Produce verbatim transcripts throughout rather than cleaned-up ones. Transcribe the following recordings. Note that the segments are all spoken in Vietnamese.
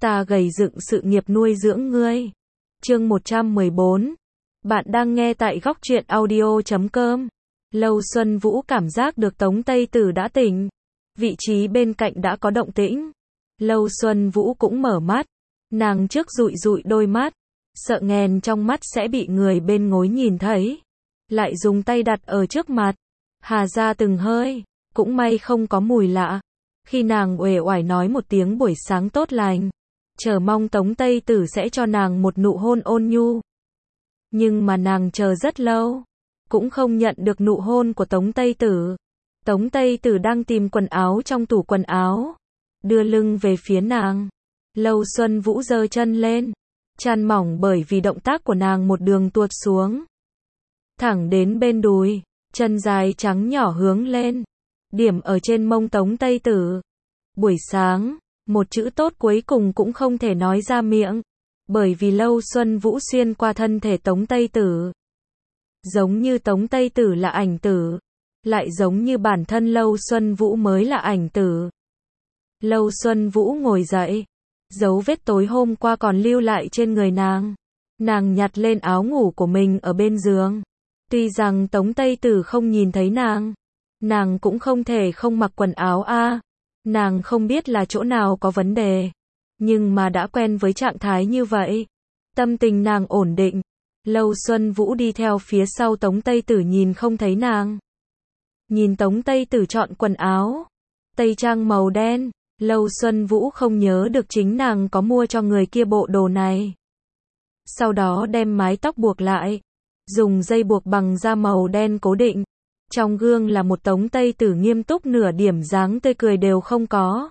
ta gầy dựng sự nghiệp nuôi dưỡng ngươi. Chương một trăm mười bốn. Bạn đang nghe tại góc truyện audio chấm com. Lâu Xuân Vũ cảm giác được Tống Tây Tử đã tỉnh. Vị trí bên cạnh đã có động tĩnh. Lâu Xuân Vũ cũng mở mắt. Nàng trước dụi dụi đôi mắt. Sợ nghèn trong mắt sẽ bị người bên ngối nhìn thấy. Lại dùng tay đặt ở trước mặt. Hà ra từng hơi. Cũng may không có mùi lạ. Khi nàng uể oải nói một tiếng buổi sáng tốt lành. Chờ mong Tống Tây Tử sẽ cho nàng một nụ hôn ôn nhu. Nhưng mà nàng chờ rất lâu. Cũng không nhận được nụ hôn của Tống Tây Tử. Tống Tây Tử đang tìm quần áo trong tủ quần áo. Đưa lưng về phía nàng. Lâu Xuân Vũ giơ chân lên. Chăn mỏng bởi vì động tác của nàng một đường tuột xuống. Thẳng đến bên đùi. Chân dài trắng nhỏ hướng lên. Điểm ở trên mông Tống Tây Tử. Buổi sáng, một chữ tốt cuối cùng cũng không thể nói ra miệng. Bởi vì Lâu Xuân Vũ xuyên qua thân thể Tống Tây Tử. Giống như Tống Tây Tử là ảnh tử. Lại giống như bản thân Lâu Xuân Vũ mới là ảnh tử. Lâu Xuân Vũ ngồi dậy. Dấu vết tối hôm qua còn lưu lại trên người nàng. Nàng nhặt lên áo ngủ của mình ở bên giường. Tuy rằng Tống Tây Tử không nhìn thấy nàng. Nàng cũng không thể không mặc quần áo a. Nàng không biết là chỗ nào có vấn đề. Nhưng mà đã quen với trạng thái như vậy. Tâm tình nàng ổn định. Lâu Xuân Vũ đi theo phía sau Tống Tây Tử nhìn không thấy nàng. Nhìn Tống Tây Tử chọn quần áo. Tây trang màu đen. Lâu Xuân Vũ không nhớ được chính nàng có mua cho người kia bộ đồ này. Sau đó đem mái tóc buộc lại. Dùng dây buộc bằng da màu đen cố định. Trong gương là một Tống Tây Tử nghiêm túc nửa điểm dáng tươi cười đều không có.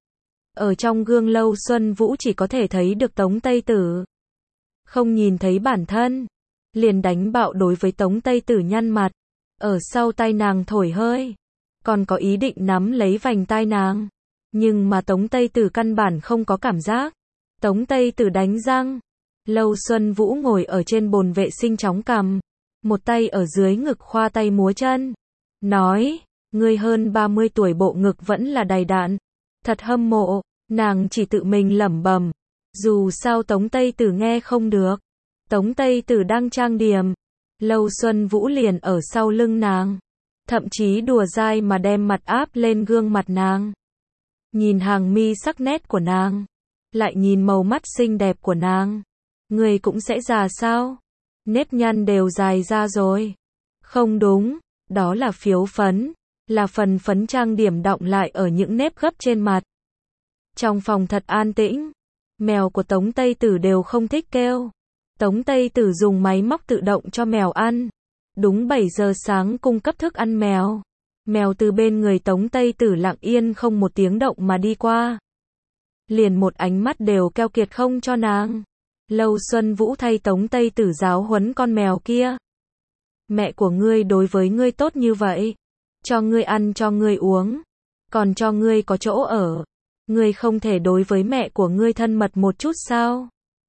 Ở trong gương Lâu Xuân Vũ chỉ có thể thấy được Tống Tây Tử. Không nhìn thấy bản thân. Liền đánh bạo đối với Tống Tây Tử nhăn mặt. Ở sau tai nàng thổi hơi. Còn có ý định nắm lấy vành tai nàng. Nhưng mà Tống Tây Tử căn bản không có cảm giác. Tống Tây Tử đánh răng. Lâu Xuân Vũ ngồi ở trên bồn vệ sinh chóng cằm. Một tay ở dưới ngực khoa tay múa chân. Nói, ngươi hơn ba mươi tuổi bộ ngực vẫn là đầy đặn. Thật hâm mộ, nàng chỉ tự mình lẩm bẩm. Dù sao Tống Tây Tử nghe không được. Tống Tây Tử đang trang điểm. Lâu Xuân Vũ liền ở sau lưng nàng. Thậm chí đùa dai mà đem mặt áp lên gương mặt nàng. Nhìn hàng mi sắc nét của nàng. Lại nhìn màu mắt xinh đẹp của nàng. Người cũng sẽ già sao? Nếp nhăn đều dài ra rồi. Không đúng, đó là phiếu phấn. Là phần phấn trang điểm đọng lại ở những nếp gấp trên mặt. Trong phòng thật an tĩnh. Mèo của Tống Tây Tử đều không thích kêu. Tống Tây Tử dùng máy móc tự động cho mèo ăn. Đúng bảy giờ sáng cung cấp thức ăn mèo. Mèo từ bên người Tống Tây Tử lặng yên không một tiếng động mà đi qua. Liền một ánh mắt đều keo kiệt không cho nàng. Lâu Xuân Vũ thay Tống Tây Tử giáo huấn con mèo kia. Mẹ của ngươi đối với ngươi tốt như vậy. Cho ngươi ăn cho ngươi uống. Còn cho ngươi có chỗ ở. Ngươi không thể đối với mẹ của ngươi thân mật một chút sao?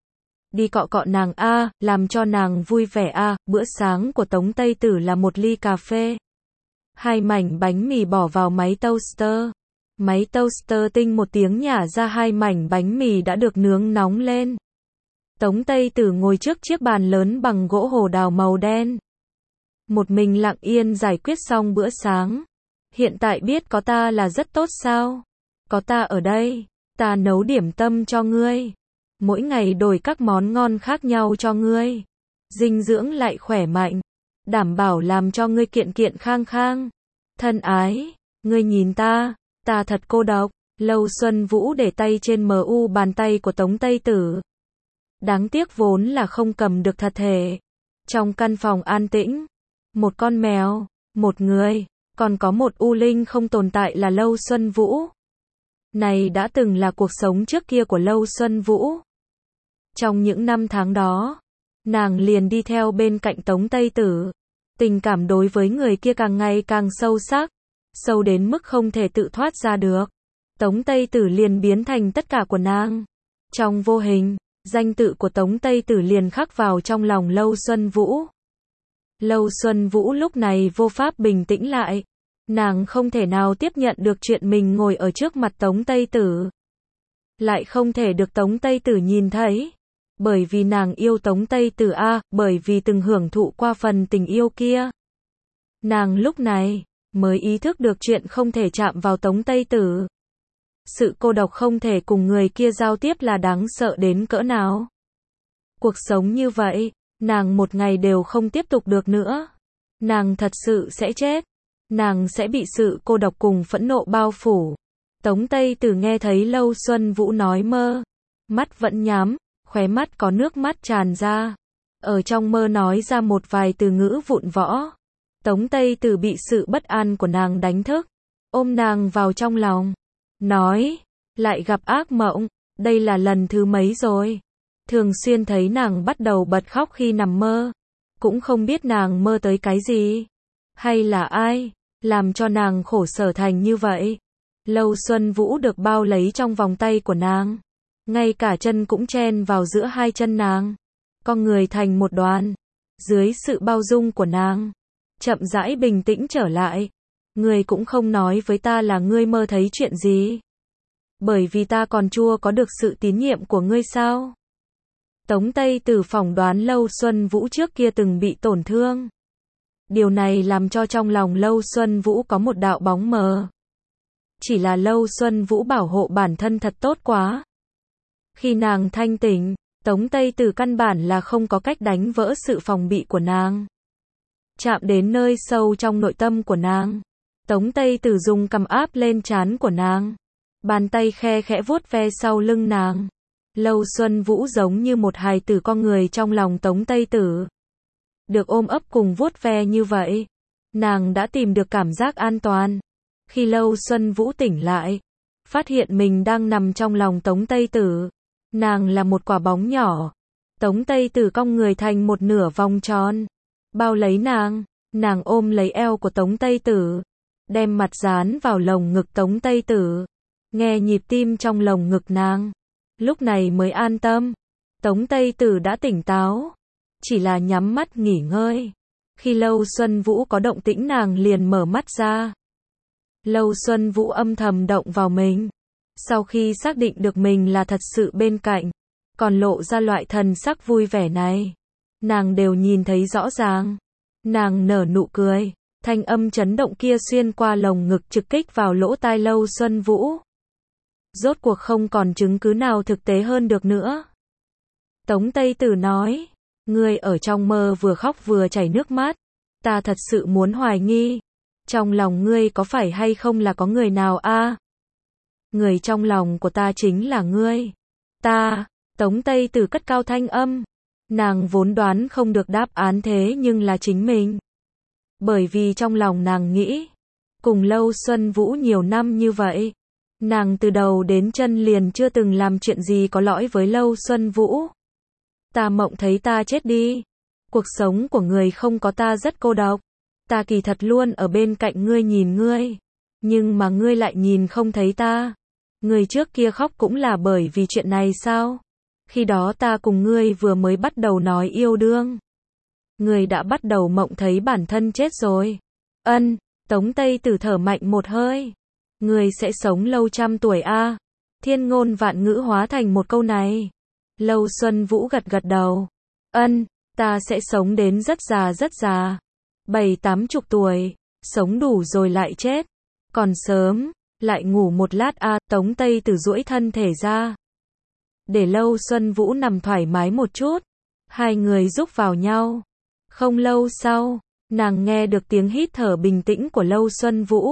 Đi cọ cọ nàng a, làm cho nàng vui vẻ a. Bữa sáng của Tống Tây Tử là một ly cà phê. Hai mảnh bánh mì bỏ vào máy toaster. Máy toaster tinh một tiếng nhả ra hai mảnh bánh mì đã được nướng nóng lên. Tống Tây Tử ngồi trước chiếc bàn lớn bằng gỗ hồ đào màu đen. Một mình lặng yên giải quyết xong bữa sáng. Hiện tại biết có ta là rất tốt sao? Có ta ở đây, ta nấu điểm tâm cho ngươi. Mỗi ngày đổi các món ngon khác nhau cho ngươi. Dinh dưỡng lại khỏe mạnh. Đảm bảo làm cho ngươi kiện kiện khang khang. Thân ái, ngươi nhìn ta, ta thật cô độc. Lâu Xuân Vũ để tay trên mu bàn tay của Tống Tây Tử. Đáng tiếc vốn là không cầm được thật thể. Trong căn phòng an tĩnh, một con mèo, một người, còn có một u linh không tồn tại là Lâu Xuân Vũ. Này đã từng là cuộc sống trước kia của Lâu Xuân Vũ. Trong những năm tháng đó, nàng liền đi theo bên cạnh Tống Tây Tử. Tình cảm đối với người kia càng ngày càng sâu sắc, sâu đến mức không thể tự thoát ra được. Tống Tây Tử liền biến thành tất cả của nàng. Trong vô hình, danh tự của Tống Tây Tử liền khắc vào trong lòng Lâu Xuân Vũ. Lâu Xuân Vũ lúc này vô pháp bình tĩnh lại. Nàng không thể nào tiếp nhận được chuyện mình ngồi ở trước mặt Tống Tây Tử. lại không thể được Tống Tây Tử nhìn thấy. Bởi vì nàng yêu Tống Tây Tử a, bởi vì từng hưởng thụ qua phần tình yêu kia. Nàng lúc này mới ý thức được chuyện không thể chạm vào Tống Tây Tử. Sự cô độc không thể cùng người kia giao tiếp là đáng sợ đến cỡ nào. Cuộc sống như vậy, nàng một ngày đều không tiếp tục được nữa. Nàng thật sự sẽ chết. Nàng sẽ bị sự cô độc cùng phẫn nộ bao phủ. Tống Tây Tử nghe thấy Lâu Xuân Vũ nói mơ. Mắt vẫn nhắm, khóe mắt có nước mắt tràn ra. Ở trong mơ nói ra một vài từ ngữ vụn võ. Tống Tây Tử bị sự bất an của nàng đánh thức. Ôm nàng vào trong lòng. Nói, lại gặp ác mộng, đây là lần thứ mấy rồi. Thường xuyên thấy nàng bắt đầu bật khóc khi nằm mơ. Cũng không biết nàng mơ tới cái gì. Hay là ai, làm cho nàng khổ sở thành như vậy. Lâu Xuân Vũ được bao lấy trong vòng tay của nàng. Ngay cả chân cũng chen vào giữa hai chân nàng. Con người thành một đoàn. Dưới sự bao dung của nàng. Chậm rãi bình tĩnh trở lại. Ngươi cũng không nói với ta là ngươi mơ thấy chuyện gì. Bởi vì ta còn chưa có được sự tín nhiệm của ngươi sao? Tống Tây Tử phỏng đoán Lâu Xuân Vũ trước kia từng bị tổn thương. Điều này làm cho trong lòng Lâu Xuân Vũ có một đạo bóng mờ. Chỉ là Lâu Xuân Vũ bảo hộ bản thân thật tốt quá. Khi nàng thanh tỉnh, Tống Tây Tử căn bản là không có cách đánh vỡ sự phòng bị của nàng. Chạm đến nơi sâu trong nội tâm của nàng. Tống Tây Tử dùng cằm áp lên trán của nàng. Bàn tay khe khẽ vuốt ve sau lưng nàng. Lâu Xuân Vũ giống như một hài tử con người trong lòng Tống Tây Tử. Được ôm ấp cùng vuốt ve như vậy, nàng đã tìm được cảm giác an toàn. Khi Lâu Xuân Vũ tỉnh lại, phát hiện mình đang nằm trong lòng Tống Tây Tử. Nàng là một quả bóng nhỏ. Tống Tây Tử cong người thành một nửa vòng tròn. Bao lấy nàng, nàng ôm lấy eo của Tống Tây Tử. Đem mặt dán vào lồng ngực Tống Tây Tử. Nghe nhịp tim trong lồng ngực nàng. Lúc này mới an tâm. Tống Tây Tử đã tỉnh táo. Chỉ là nhắm mắt nghỉ ngơi. Khi Lâu Xuân Vũ có động tĩnh nàng liền mở mắt ra. Lâu Xuân Vũ âm thầm động vào mình. Sau khi xác định được mình là thật sự bên cạnh, còn lộ ra loại thần sắc vui vẻ này, nàng đều nhìn thấy rõ ràng. Nàng nở nụ cười, thanh âm chấn động kia xuyên qua lồng ngực trực kích vào lỗ tai Lâu Xuân Vũ. Rốt cuộc không còn chứng cứ nào thực tế hơn được nữa. Tống Tây Tử nói, ngươi ở trong mơ vừa khóc vừa chảy nước mắt, ta thật sự muốn hoài nghi, trong lòng ngươi có phải hay không là có người nào a? À? Người trong lòng của ta chính là ngươi. Ta, Tống Tây Tử cất cao thanh âm. Nàng vốn đoán không được đáp án thế nhưng là chính mình. Bởi vì trong lòng nàng nghĩ, cùng Lâu Xuân Vũ nhiều năm như vậy, nàng từ đầu đến chân liền chưa từng làm chuyện gì có lỗi với Lâu Xuân Vũ. Ta mộng thấy ta chết đi. Cuộc sống của người không có ta rất cô độc. Ta kỳ thật luôn ở bên cạnh ngươi nhìn ngươi. Nhưng mà ngươi lại nhìn không thấy ta. Người trước kia khóc cũng là bởi vì chuyện này sao? Khi đó ta cùng ngươi vừa mới bắt đầu nói yêu đương. Ngươi đã bắt đầu mộng thấy bản thân chết rồi. Ân, Tống Tây Tử thở mạnh một hơi. Ngươi sẽ sống lâu trăm tuổi a? À? Thiên ngôn vạn ngữ hóa thành một câu này. Lâu Xuân Vũ gật gật đầu. Ân, ta sẽ sống đến rất già rất già. Bảy tám chục tuổi, sống đủ rồi lại chết. Còn sớm, lại ngủ một lát a. À, Tống Tây Tử duỗi thân thể ra. Để Lâu Xuân Vũ nằm thoải mái một chút. Hai người giúp vào nhau. Không lâu sau, nàng nghe được tiếng hít thở bình tĩnh của Lâu Xuân Vũ.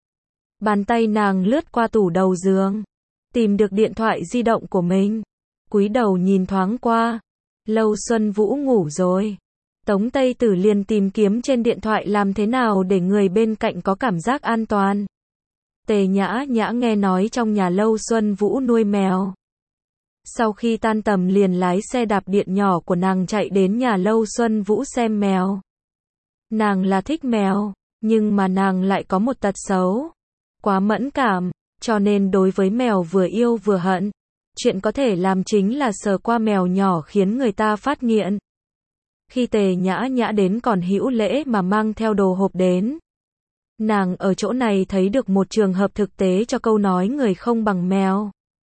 Bàn tay nàng lướt qua tủ đầu giường. Tìm được điện thoại di động của mình. Cúi đầu nhìn thoáng qua. Lâu Xuân Vũ ngủ rồi. Tống Tây Tử liền tìm kiếm trên điện thoại làm thế nào để người bên cạnh có cảm giác an toàn. Tề Nhã Nhã nghe nói trong nhà Lâu Xuân Vũ nuôi mèo. Sau khi tan tầm liền lái xe đạp điện nhỏ của nàng chạy đến nhà Lâu Xuân Vũ xem mèo. Nàng là thích mèo, nhưng mà nàng lại có một tật xấu. Quá mẫn cảm, cho nên đối với mèo vừa yêu vừa hận. Chuyện có thể làm chính là sờ qua mèo nhỏ khiến người ta phát nghiện. Khi Tề Nhã Nhã đến còn hữu lễ mà mang theo đồ hộp đến. Nàng ở chỗ này thấy được một trường hợp thực tế cho câu nói người không bằng mèo.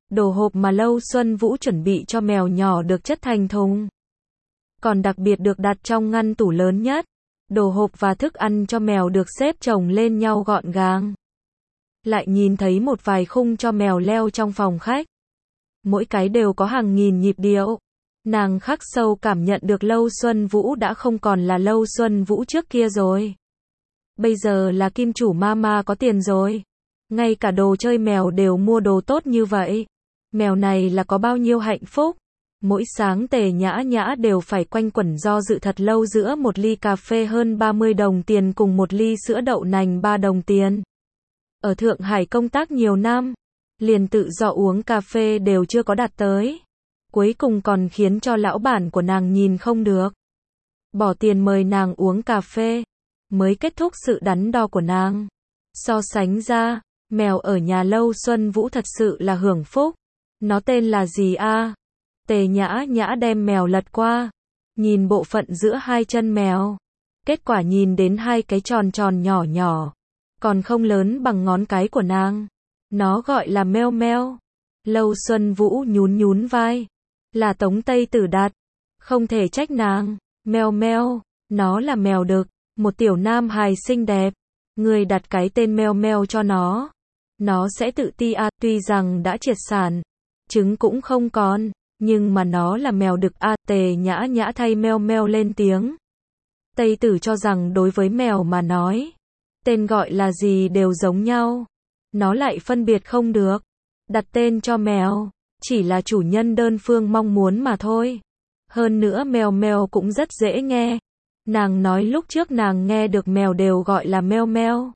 Đồ hộp mà Lâu Xuân Vũ chuẩn bị cho mèo nhỏ được chất thành thùng. Còn đặc biệt được đặt trong ngăn tủ lớn nhất. Đồ hộp và thức ăn cho mèo được xếp chồng lên nhau gọn gàng. Lại nhìn thấy một vài khung cho mèo leo trong phòng khách. Mỗi cái đều có hàng nghìn nhịp điệu. Nàng khắc sâu cảm nhận được Lâu Xuân Vũ đã không còn là Lâu Xuân Vũ trước kia rồi. Bây giờ là kim chủ mama có tiền rồi. Ngay cả đồ chơi mèo đều mua đồ tốt như vậy. Mèo này là có bao nhiêu hạnh phúc. Mỗi sáng Tề Nhã Nhã đều phải quanh quẩn do dự thật lâu giữa một ly cà phê hơn ba mươi đồng tiền cùng một ly sữa đậu nành ba đồng tiền. Ở Thượng Hải công tác nhiều năm, liền tự do uống cà phê đều chưa có đạt tới. Cuối cùng còn khiến cho lão bản của nàng nhìn không được. Bỏ tiền mời nàng uống cà phê, mới kết thúc sự đắn đo của nàng. So sánh ra, mèo ở nhà Lâu Xuân Vũ thật sự là hưởng phúc. Nó tên là gì a? Tề Nhã Nhã đem mèo lật qua, nhìn bộ phận giữa hai chân mèo. Kết quả nhìn đến hai cái tròn tròn nhỏ nhỏ, còn không lớn bằng ngón cái của nàng. Nó gọi là meo meo. Lâu Xuân Vũ nhún nhún vai. Là Tống Tây Tử đặt. Không thể trách nàng. Meo meo, nó là mèo đực, một tiểu nam hài xinh đẹp. Người đặt cái tên meo meo cho nó. Nó sẽ tự ti à, tuy rằng đã triệt sản, trứng cũng không còn, nhưng mà nó là mèo đực à, Tề Nhã Nhã thay meo meo lên tiếng. Tây Tử cho rằng đối với mèo mà nói, tên gọi là gì đều giống nhau. Nó lại phân biệt không được. Đặt tên cho mèo, chỉ là chủ nhân đơn phương mong muốn mà thôi. Hơn nữa mèo mèo cũng rất dễ nghe. Nàng nói lúc trước nàng nghe được mèo đều gọi là meo meo.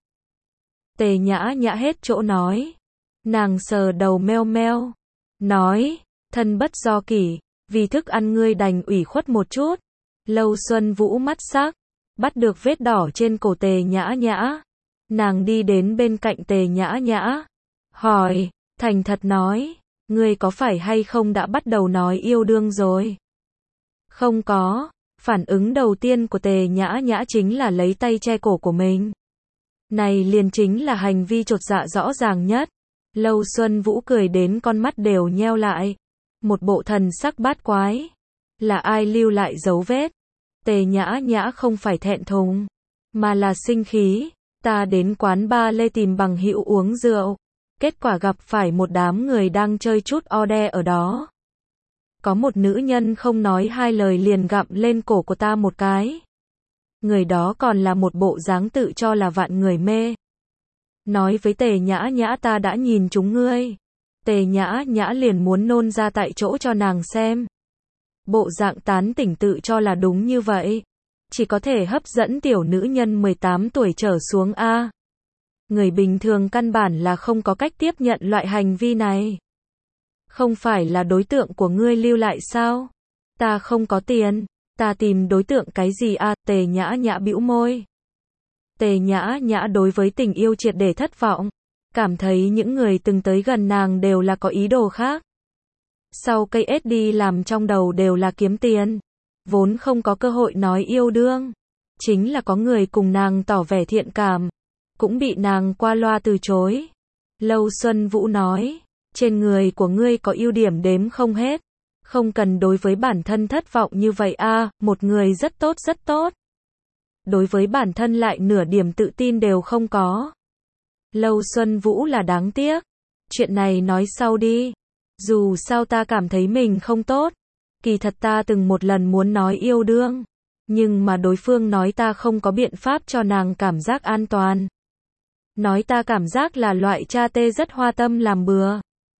Tề Nhã Nhã hết chỗ nói. Nàng sờ đầu meo meo. Nói, thân bất do kỷ, vì thức ăn ngươi đành ủy khuất một chút. Lâu Xuân Vũ mắt sắc, bắt được vết đỏ trên cổ Tề Nhã Nhã. Nàng đi đến bên cạnh Tề Nhã Nhã. Hỏi, thành thật nói, ngươi có phải hay không đã bắt đầu nói yêu đương rồi? Không có. Phản ứng đầu tiên của Tề Nhã Nhã chính là lấy tay che cổ của mình. Này liền chính là hành vi chột dạ rõ ràng nhất. Lâu Xuân Vũ cười đến con mắt đều nheo lại. Một bộ thần sắc bát quái. Là ai lưu lại dấu vết? Tề Nhã Nhã không phải thẹn thùng, mà là sinh khí. Ta đến quán bar Lê tìm bằng hữu uống rượu. Kết quả gặp phải một đám người đang chơi chút ode ở đó. Có một nữ nhân không nói hai lời liền gặm lên cổ của ta một cái. Người đó còn là một bộ dáng tự cho là vạn người mê. Nói với Tề Nhã Nhã ta đã nhìn chúng ngươi. Tề Nhã Nhã liền muốn nôn ra tại chỗ cho nàng xem. Bộ dạng tán tỉnh tự cho là đúng như vậy. Chỉ có thể hấp dẫn tiểu nữ nhân mười tám tuổi trở xuống a. Người bình thường căn bản là không có cách tiếp nhận loại hành vi này. Không phải là đối tượng của ngươi lưu lại sao? Ta không có tiền, ta tìm đối tượng cái gì a? Tề Nhã Nhã bĩu môi. Tề Nhã Nhã đối với tình yêu triệt để thất vọng, cảm thấy những người từng tới gần nàng đều là có ý đồ khác. Sau cây ết đi làm trong đầu đều là kiếm tiền, vốn không có cơ hội nói yêu đương. Chính là có người cùng nàng tỏ vẻ thiện cảm, cũng bị nàng qua loa từ chối. Lâu Xuân Vũ nói, trên người của ngươi có ưu điểm đếm không hết. Không cần đối với bản thân thất vọng như vậy a, một người rất tốt rất tốt. Đối với bản thân lại nửa điểm tự tin đều không có. Lâu Xuân Vũ là đáng tiếc. Chuyện này nói sau đi. Dù sao ta cảm thấy mình không tốt. Kỳ thật ta từng một lần muốn nói yêu đương. Nhưng mà đối phương nói ta không có biện pháp cho nàng cảm giác an toàn. Nói ta cảm giác là loại cha tê rất hoa tâm làm bừa.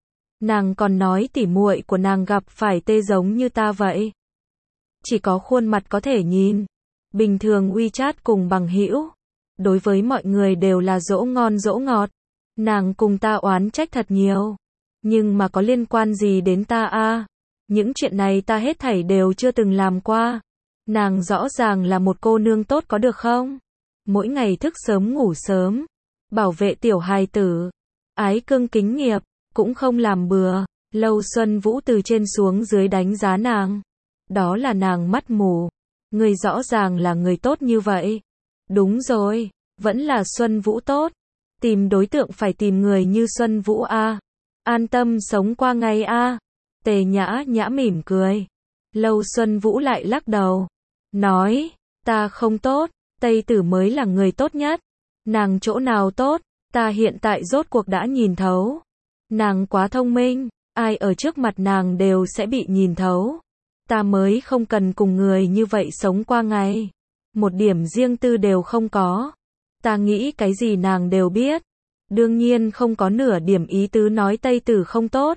Nàng còn nói tỉ muội của nàng gặp phải tê giống như ta vậy. Chỉ có khuôn mặt có thể nhìn. Bình thường WeChat cùng bằng hữu. Đối với mọi người đều là dỗ ngon dỗ ngọt. Nàng cùng ta oán trách thật nhiều. Nhưng mà có liên quan gì đến ta a? Những chuyện này ta hết thảy đều chưa từng làm qua. Nàng rõ ràng là một cô nương tốt có được không? Mỗi ngày thức sớm ngủ sớm. Bảo vệ tiểu hài tử. Ái cưng kính nghiệp. Cũng không làm bừa. Lâu Xuân Vũ từ trên xuống dưới đánh giá nàng. Đó là nàng mắt mù. Người rõ ràng là người tốt như vậy. Đúng rồi, vẫn là Xuân Vũ tốt. Tìm đối tượng phải tìm người như Xuân Vũ a. An tâm sống qua ngày a. Tề Nhã Nhã mỉm cười. Lâu Xuân Vũ lại lắc đầu. Nói, ta không tốt, Tây Tử mới là người tốt nhất. Nàng chỗ nào tốt, ta hiện tại rốt cuộc đã nhìn thấu. Nàng quá thông minh, ai ở trước mặt nàng đều sẽ bị nhìn thấu. Ta mới không cần cùng người như vậy sống qua ngày. Một điểm riêng tư đều không có. Ta nghĩ cái gì nàng đều biết. Đương nhiên không có nửa điểm ý tứ nói Tây Tử không tốt.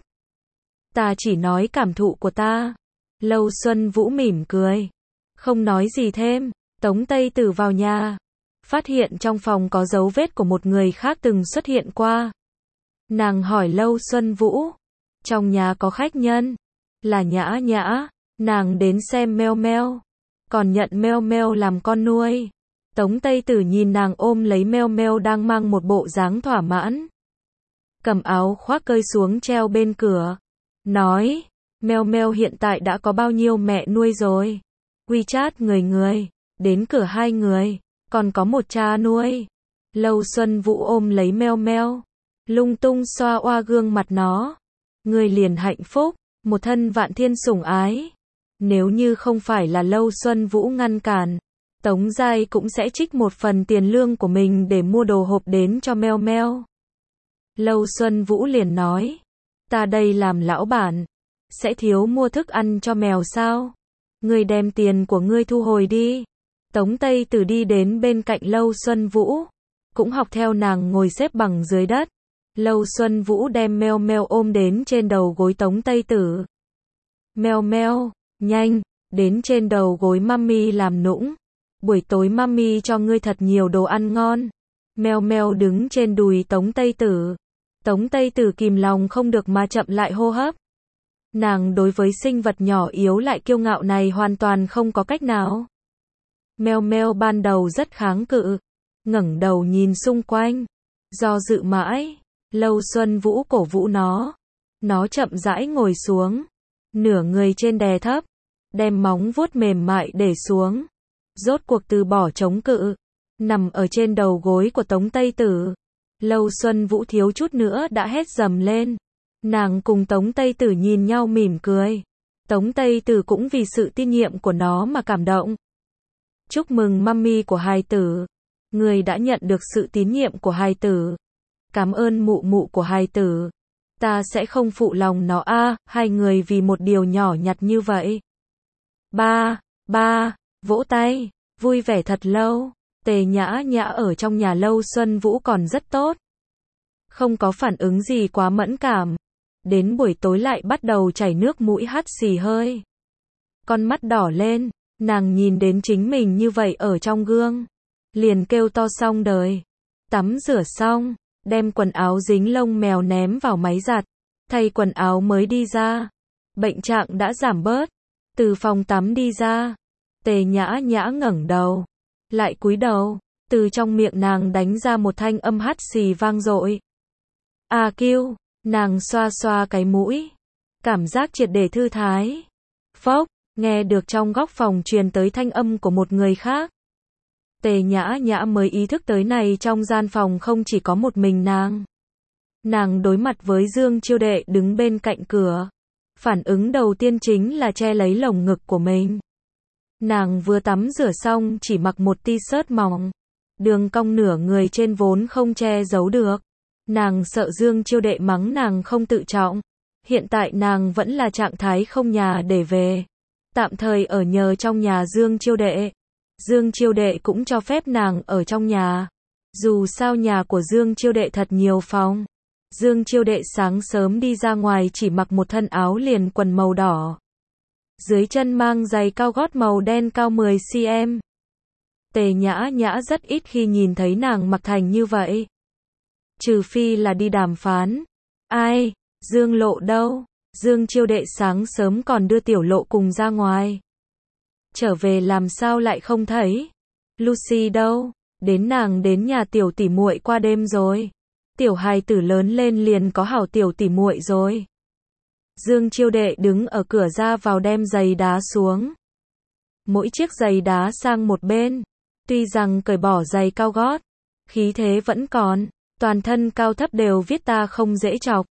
Ta chỉ nói cảm thụ của ta. Lâu Xuân Vũ mỉm cười. Không nói gì thêm. Tống Tây Tử vào nhà. Phát hiện trong phòng có dấu vết của một người khác từng xuất hiện qua. Nàng hỏi Lâu Xuân Vũ. Trong nhà có khách nhân. Là Nhã Nhã. Nàng đến xem Meo Meo. Còn nhận Meo Meo làm con nuôi. Tống Tây Tử nhìn nàng ôm lấy Meo Meo đang mang một bộ dáng thỏa mãn. Cầm áo khoác cơi xuống treo bên cửa. Nói, Meo Meo hiện tại đã có bao nhiêu mẹ nuôi rồi. WeChat người người, đến cửa hai người, còn có một cha nuôi. Lâu Xuân Vũ ôm lấy Meo Meo, lung tung xoa oa gương mặt nó. Người liền hạnh phúc, một thân vạn thiên sủng ái. Nếu như không phải là Lâu Xuân Vũ ngăn cản, Tống Giai cũng sẽ trích một phần tiền lương của mình để mua đồ hộp đến cho Meo Meo. Lâu Xuân Vũ liền nói, ta đây làm lão bản, sẽ thiếu mua thức ăn cho mèo sao? Ngươi đem tiền của ngươi thu hồi đi. Tống Tây Tử đi đến bên cạnh Lâu Xuân Vũ, cũng học theo nàng ngồi xếp bằng dưới đất. Lâu Xuân Vũ đem Meo Meo ôm đến trên đầu gối Tống Tây Tử. Meo Meo, nhanh, đến trên đầu gối mami làm nũng. Buổi tối mami cho ngươi thật nhiều đồ ăn ngon. Meo Meo đứng trên đùi Tống Tây Tử. Tống Tây Tử kìm lòng không được mà chậm lại hô hấp. Nàng đối với sinh vật nhỏ yếu lại kiêu ngạo này hoàn toàn không có cách nào. Meo Meo ban đầu rất kháng cự, ngẩng đầu nhìn xung quanh, do dự mãi. Lâu Xuân Vũ cổ vũ nó. Nó chậm rãi ngồi xuống, nửa người trên đè thấp, đem móng vuốt mềm mại để xuống. Rốt cuộc từ bỏ chống cự, nằm ở trên đầu gối của Tống Tây Tử. Lâu Xuân Vũ thiếu chút nữa đã hét dầm lên. Nàng cùng Tống Tây Tử nhìn nhau mỉm cười. Tống Tây Tử cũng vì sự tín nhiệm của nó mà cảm động. Chúc mừng mami của hài tử. Người đã nhận được sự tín nhiệm của hài tử. Cảm ơn mụ mụ của hài tử. Ta sẽ không phụ lòng nó a. À, hai người vì một điều nhỏ nhặt như vậy. Ba, ba, vỗ tay, vui vẻ thật lâu. Tề Nhã Nhã ở trong nhà Lâu Xuân Vũ còn rất tốt. Không có phản ứng gì quá mẫn cảm. Đến buổi tối lại bắt đầu chảy nước mũi hắt xì hơi. Con mắt đỏ lên, nàng nhìn đến chính mình như vậy ở trong gương. Liền kêu to xong đời. Tắm rửa xong, đem quần áo dính lông mèo ném vào máy giặt. Thay quần áo mới đi ra. Bệnh trạng đã giảm bớt. Từ phòng tắm đi ra. Tề Nhã Nhã ngẩng đầu. Lại cúi đầu. Từ trong miệng nàng đánh ra một thanh âm hắt xì vang dội. A kêu. Nàng xoa xoa cái mũi. Cảm giác triệt để thư thái. Phốc, nghe được trong góc phòng truyền tới thanh âm của một người khác. Tề Nhã Nhã mới ý thức tới này trong gian phòng không chỉ có một mình nàng. Nàng đối mặt với Dương Chiêu Đệ đứng bên cạnh cửa. Phản ứng đầu tiên chính là che lấy lồng ngực của mình. Nàng vừa tắm rửa xong chỉ mặc một t-shirt mỏng. Đường cong nửa người trên vốn không che giấu được. Nàng sợ Dương Chiêu Đệ mắng nàng không tự trọng. Hiện tại nàng vẫn là trạng thái không nhà để về. Tạm thời ở nhờ trong nhà Dương Chiêu Đệ. Dương Chiêu Đệ cũng cho phép nàng ở trong nhà. Dù sao nhà của Dương Chiêu Đệ thật nhiều phòng. Dương Chiêu Đệ sáng sớm đi ra ngoài chỉ mặc một thân áo liền quần màu đỏ. Dưới chân mang giày cao gót màu đen cao mười xăng-ti-mét. Tề Nhã Nhã rất ít khi nhìn thấy nàng mặc thành như vậy. Trừ phi là đi đàm phán. Ai? Dương Lộ đâu? Dương Chiêu Đệ sáng sớm còn đưa Tiểu Lộ cùng ra ngoài. Trở về làm sao lại không thấy? Lucy đâu? Đến nàng đến nhà tiểu tỷ muội qua đêm rồi. Tiểu hài tử lớn lên liền có hảo tiểu tỷ muội rồi. Dương Chiêu Đệ đứng ở cửa ra vào đem giày đá xuống. Mỗi chiếc giày đá sang một bên. Tuy rằng cởi bỏ giày cao gót, khí thế vẫn còn. Toàn thân cao thấp đều viết ta không dễ chọc.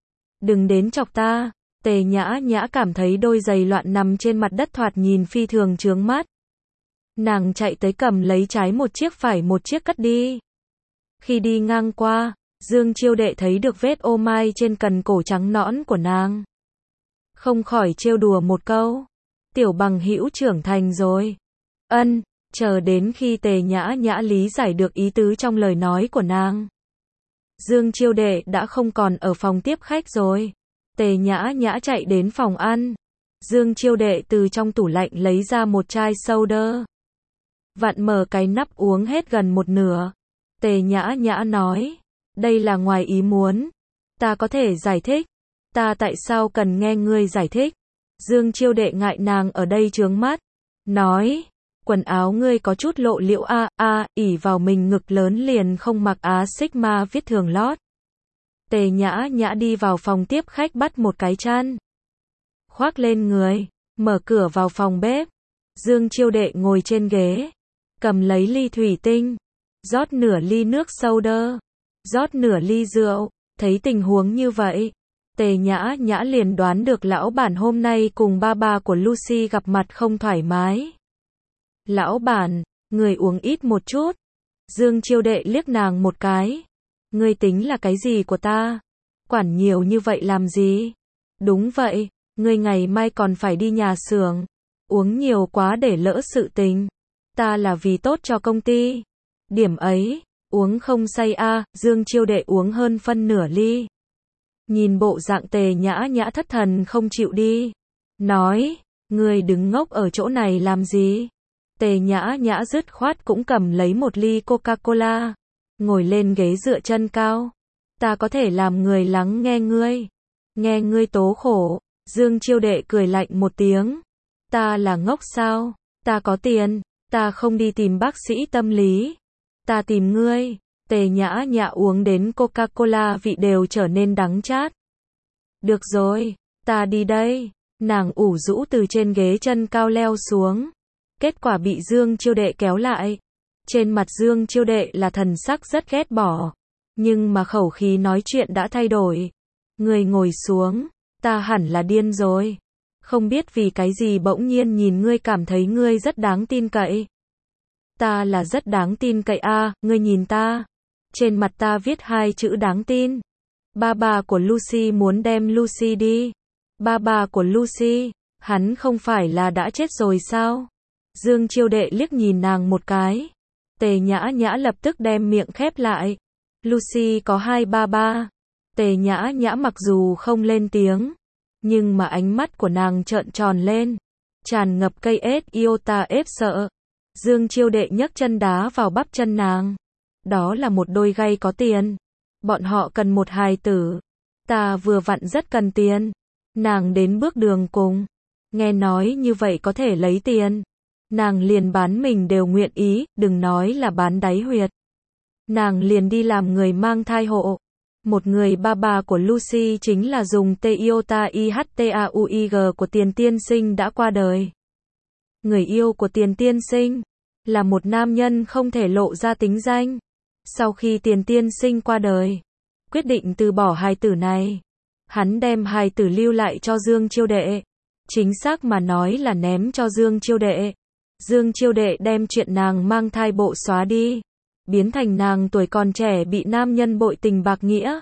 Đừng đến chọc ta. Tề Nhã Nhã cảm thấy đôi giày loạn nằm trên mặt đất thoạt nhìn phi thường chướng mắt. Nàng chạy tới cầm lấy trái một chiếc phải một chiếc cất đi. Khi đi ngang qua, Dương Chiêu Đệ thấy được vết ô mai trên cần cổ trắng nõn của nàng. Không khỏi trêu đùa một câu. Tiểu bằng hữu trưởng thành rồi. Ân, chờ đến khi Tề Nhã Nhã lý giải được ý tứ trong lời nói của nàng. Dương Chiêu Đệ đã không còn ở phòng tiếp khách rồi. Tề Nhã Nhã chạy đến phòng ăn. Dương Chiêu Đệ từ trong tủ lạnh lấy ra một chai soda. Vặn mở cái nắp uống hết gần một nửa. Tề Nhã Nhã nói, đây là ngoài ý muốn. Ta có thể giải thích. Ta tại sao cần nghe ngươi giải thích? Dương Chiêu Đệ ngại nàng ở đây chướng mắt. Nói, quần áo ngươi có chút lộ liễu a a, ỉ vào mình ngực lớn liền không mặc á sigma viết thường lót. Tề Nhã Nhã đi vào phòng tiếp khách bắt một cái chăn. Khoác lên người, mở cửa vào phòng bếp. Dương Chiêu Đệ ngồi trên ghế. Cầm lấy ly thủy tinh. Rót nửa ly nước soda. Rót nửa ly rượu. Thấy tình huống như vậy. Tề Nhã Nhã liền đoán được lão bản hôm nay cùng ba ba của Lucy gặp mặt không thoải mái. Lão bản, người uống ít một chút. Dương Chiêu Đệ liếc nàng một cái. Ngươi tính là cái gì của ta? Quản nhiều như vậy làm gì? Đúng vậy, ngươi ngày mai còn phải đi nhà xưởng. Uống nhiều quá để lỡ sự tình. Ta là vì tốt cho công ty. Điểm ấy, uống không say a, à, Dương Chiêu Đệ uống hơn phân nửa ly. Nhìn bộ dạng Tề Nhã Nhã thất thần không chịu đi. Nói, ngươi đứng ngốc ở chỗ này làm gì? Tề Nhã Nhã dứt khoát cũng cầm lấy một ly Coca-Cola. Ngồi lên ghế dựa chân cao. Ta có thể làm người lắng nghe ngươi. Nghe ngươi tố khổ. Dương Chiêu Đệ cười lạnh một tiếng. Ta là ngốc sao? Ta có tiền. Ta không đi tìm bác sĩ tâm lý. Ta tìm ngươi. Tề Nhã Nhã uống đến Coca-Cola vị đều trở nên đắng chát. Được rồi. Ta đi đây. Nàng ủ rũ từ trên ghế chân cao leo xuống. Kết quả bị Dương Chiêu Đệ kéo lại. Trên mặt Dương Chiêu Đệ là thần sắc rất ghét bỏ. Nhưng mà khẩu khí nói chuyện đã thay đổi. Người ngồi xuống. Ta hẳn là điên rồi. Không biết vì cái gì bỗng nhiên nhìn ngươi cảm thấy ngươi rất đáng tin cậy. Ta là rất đáng tin cậy a, à, ngươi nhìn ta. Trên mặt ta viết hai chữ đáng tin. Ba ba của Lucy muốn đem Lucy đi. Ba ba của Lucy, hắn không phải là đã chết rồi sao? Dương Chiêu Đệ liếc nhìn nàng một cái. Tề Nhã Nhã lập tức đem miệng khép lại. Lucy có hai ba ba. Tề Nhã Nhã mặc dù không lên tiếng, nhưng mà ánh mắt của nàng trợn tròn lên, tràn ngập cây ết iota ép sợ. Dương Chiêu Đệ nhấc chân đá vào bắp chân nàng. Đó là một đôi gay có tiền. Bọn họ cần một hài tử. Ta vừa vặn rất cần tiền. Nàng đến bước đường cùng. Nghe nói như vậy có thể lấy tiền. Nàng liền bán mình đều nguyện ý, đừng nói là bán đáy huyệt. Nàng liền đi làm người mang thai hộ. Một người ba ba của Lucy chính là dùng Toyota i hát ta u i giê của Tiền Tiên Sinh đã qua đời. Người yêu của Tiền Tiên Sinh là một nam nhân không thể lộ ra tính danh. Sau khi Tiền Tiên Sinh qua đời, quyết định từ bỏ hài tử này. Hắn đem hài tử lưu lại cho Dương Chiêu Đệ. Chính xác mà nói là ném cho Dương Chiêu Đệ. Dương Chiêu Đệ đem chuyện nàng mang thai bộ xóa đi, biến thành nàng tuổi còn trẻ bị nam nhân bội tình bạc nghĩa.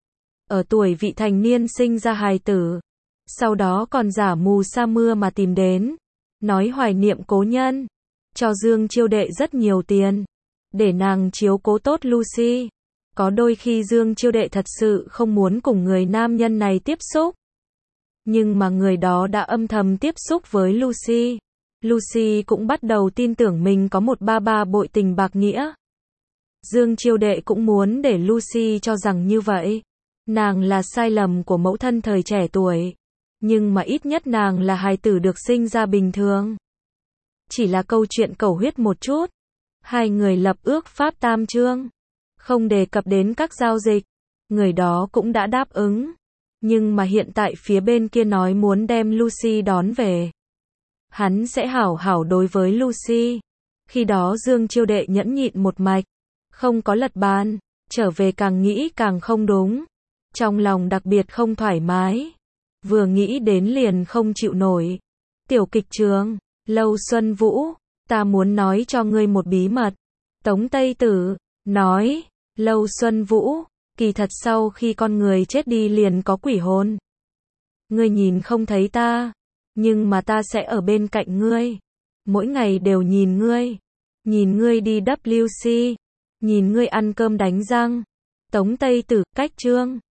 Ở tuổi vị thành niên sinh ra hài tử, sau đó còn giả mù sa mưa mà tìm đến, nói hoài niệm cố nhân, cho Dương Chiêu Đệ rất nhiều tiền, để nàng chiếu cố tốt Lucy. Có đôi khi Dương Chiêu Đệ thật sự không muốn cùng người nam nhân này tiếp xúc, nhưng mà người đó đã âm thầm tiếp xúc với Lucy. Lucy cũng bắt đầu tin tưởng mình có một ba ba bội tình bạc nghĩa. Dương Chiêu Đệ cũng muốn để Lucy cho rằng như vậy. Nàng là sai lầm của mẫu thân thời trẻ tuổi. Nhưng mà ít nhất nàng là hài tử được sinh ra bình thường. Chỉ là câu chuyện cầu huyết một chút. Hai người lập ước pháp tam chương. Không đề cập đến các giao dịch. Người đó cũng đã đáp ứng. Nhưng mà hiện tại phía bên kia nói muốn đem Lucy đón về. Hắn sẽ hảo hảo đối với Lucy. Khi đó Dương Chiêu Đệ nhẫn nhịn một mạch. Không có lật bàn. Trở về càng nghĩ càng không đúng. Trong lòng đặc biệt không thoải mái. Vừa nghĩ đến liền không chịu nổi. Tiểu kịch trường, Lâu Xuân Vũ, ta muốn nói cho ngươi một bí mật. Tống Tây Tử, nói, Lâu Xuân Vũ, kỳ thật sau khi con người chết đi liền có quỷ hồn. Ngươi nhìn không thấy ta, nhưng mà ta sẽ ở bên cạnh ngươi. Mỗi ngày đều nhìn ngươi. Nhìn ngươi đi vê kép xê, nhìn ngươi ăn cơm đánh răng. Tống Tây Tử, cách chương.